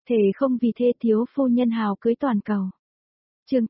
Thề không vì thê thiếu phu nhân hào cưới toàn cầu. Chương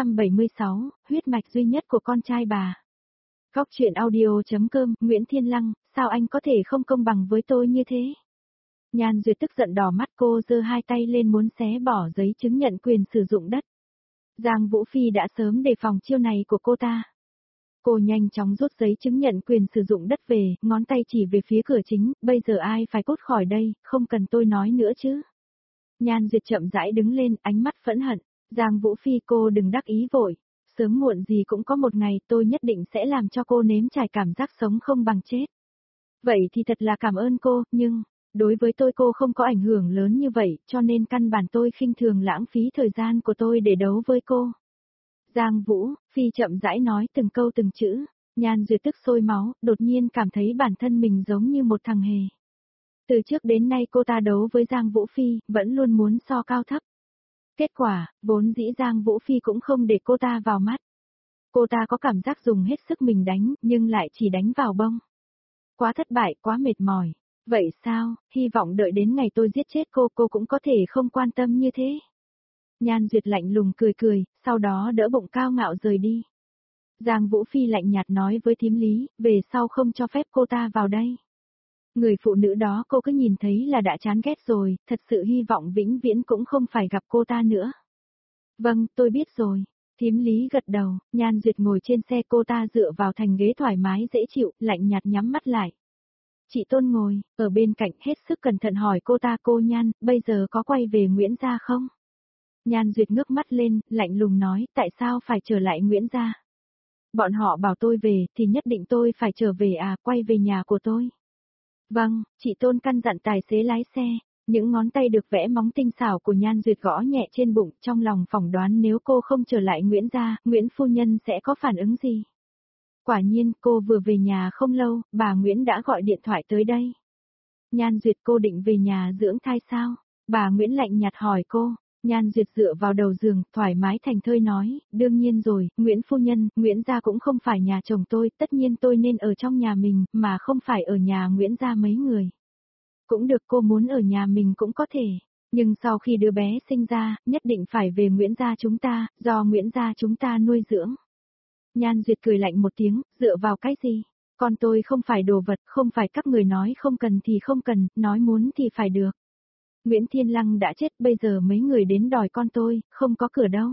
876, huyết mạch duy nhất của con trai bà. Góc truyện audio.com, Nguyễn Thiên Lăng, sao anh có thể không công bằng với tôi như thế? Nhan Duyệt tức giận đỏ mắt, cô giơ hai tay lên muốn xé bỏ giấy chứng nhận quyền sử dụng đất. Giang Vũ Phi đã sớm đề phòng chiêu này của cô ta. Cô nhanh chóng rút giấy chứng nhận quyền sử dụng đất về, ngón tay chỉ về phía cửa chính, bây giờ ai phải cút khỏi đây, không cần tôi nói nữa chứ. Nhan Duyệt chậm rãi đứng lên, ánh mắt phẫn hận. Giang Vũ Phi, cô đừng đắc ý vội. Sớm muộn gì cũng có một ngày tôi nhất định sẽ làm cho cô nếm trải cảm giác sống không bằng chết. Vậy thì thật là cảm ơn cô, nhưng, đối với tôi cô không có ảnh hưởng lớn như vậy, cho nên căn bản tôi khinh thường lãng phí thời gian của tôi để đấu với cô. Giang Vũ Phi chậm rãi nói từng câu từng chữ. Nhan Duyệt tức sôi máu, đột nhiên cảm thấy bản thân mình giống như một thằng hề. Từ trước đến nay cô ta đấu với Giang Vũ Phi, vẫn luôn muốn so cao thấp. Kết quả, vốn dĩ Giang Vũ Phi cũng không để cô ta vào mắt. Cô ta có cảm giác dùng hết sức mình đánh, nhưng lại chỉ đánh vào bông. Quá thất bại, quá mệt mỏi. Vậy sao, hy vọng đợi đến ngày tôi giết chết cô cũng có thể không quan tâm như thế. Nhan Duyệt lạnh lùng cười cười, sau đó đỡ bụng cao ngạo rời đi. Giang Vũ Phi lạnh nhạt nói với thím Lý, về sau không cho phép cô ta vào đây. Người phụ nữ đó cô cứ nhìn thấy là đã chán ghét rồi, thật sự hy vọng vĩnh viễn cũng không phải gặp cô ta nữa. Vâng, tôi biết rồi. Thím Lý gật đầu, Nhan Duyệt ngồi trên xe, cô ta dựa vào thành ghế thoải mái dễ chịu, lạnh nhạt nhắm mắt lại. Chị Tôn ngồi, ở bên cạnh hết sức cẩn thận hỏi cô ta, cô Nhan, bây giờ có quay về Nguyễn gia không? Nhan Duyệt ngước mắt lên, lạnh lùng nói, tại sao phải trở lại Nguyễn gia? Bọn họ bảo tôi về, thì nhất định tôi phải trở về à, quay về nhà của tôi. Vâng, chị Tôn căn dặn tài xế lái xe. Những ngón tay được vẽ móng tinh xảo của Nhan Duyệt gõ nhẹ trên bụng, trong lòng phỏng đoán nếu cô không trở lại Nguyễn gia, Nguyễn phu nhân sẽ có phản ứng gì. Quả nhiên, cô vừa về nhà không lâu, bà Nguyễn đã gọi điện thoại tới đây. Nhan Duyệt, cô định về nhà dưỡng thai sao? Bà Nguyễn lạnh nhạt hỏi cô. Nhan Duyệt dựa vào đầu giường, thoải mái thành thơi nói, đương nhiên rồi, Nguyễn phu nhân, Nguyễn gia cũng không phải nhà chồng tôi, tất nhiên tôi nên ở trong nhà mình, mà không phải ở nhà Nguyễn gia mấy người. Cũng được, cô muốn ở nhà mình cũng có thể, nhưng sau khi đứa bé sinh ra, nhất định phải về Nguyễn gia chúng ta, do Nguyễn gia chúng ta nuôi dưỡng. Nhan Duyệt cười lạnh một tiếng, dựa vào cái gì? Con tôi không phải đồ vật, không phải các người nói không cần thì không cần, nói muốn thì phải được. Nguyễn Thiên Lăng đã chết, bây giờ mấy người đến đòi con tôi, không có cửa đâu.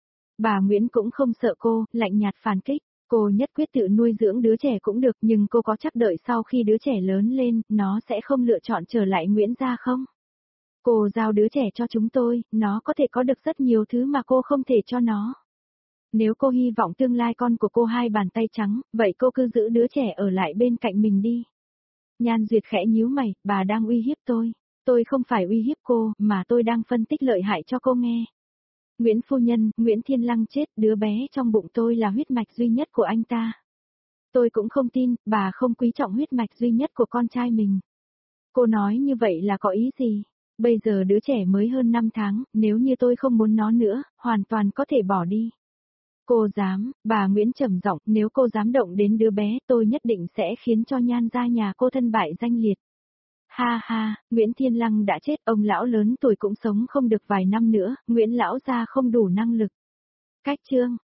Bà Nguyễn cũng không sợ cô, lạnh nhạt phản kích. Cô nhất quyết tự nuôi dưỡng đứa trẻ cũng được, nhưng cô có chắc đợi sau khi đứa trẻ lớn lên, nó sẽ không lựa chọn trở lại Nguyễn gia không? Cô giao đứa trẻ cho chúng tôi, nó có thể có được rất nhiều thứ mà cô không thể cho nó. Nếu cô hy vọng tương lai con của cô hai bàn tay trắng, vậy cô cứ giữ đứa trẻ ở lại bên cạnh mình đi. Nhan Duyệt khẽ nhíu mày, bà đang uy hiếp tôi. Tôi không phải uy hiếp cô, mà tôi đang phân tích lợi hại cho cô nghe. Nguyễn phu nhân, Nguyễn Thiên Lăng chết, đứa bé trong bụng tôi là huyết mạch duy nhất của anh ta. Tôi cũng không tin, bà không quý trọng huyết mạch duy nhất của con trai mình. Cô nói như vậy là có ý gì? Bây giờ đứa trẻ mới hơn 5 tháng, nếu như tôi không muốn nó nữa, hoàn toàn có thể bỏ đi. Cô dám, bà Nguyễn trầm giọng, nếu cô dám động đến đứa bé, tôi nhất định sẽ khiến cho Nhan gia nhà cô thân bại danh liệt. Ha ha, Nguyễn Thiên Lăng đã chết, ông lão lớn tuổi cũng sống không được vài năm nữa, Nguyễn lão gia không đủ năng lực. Cách chương.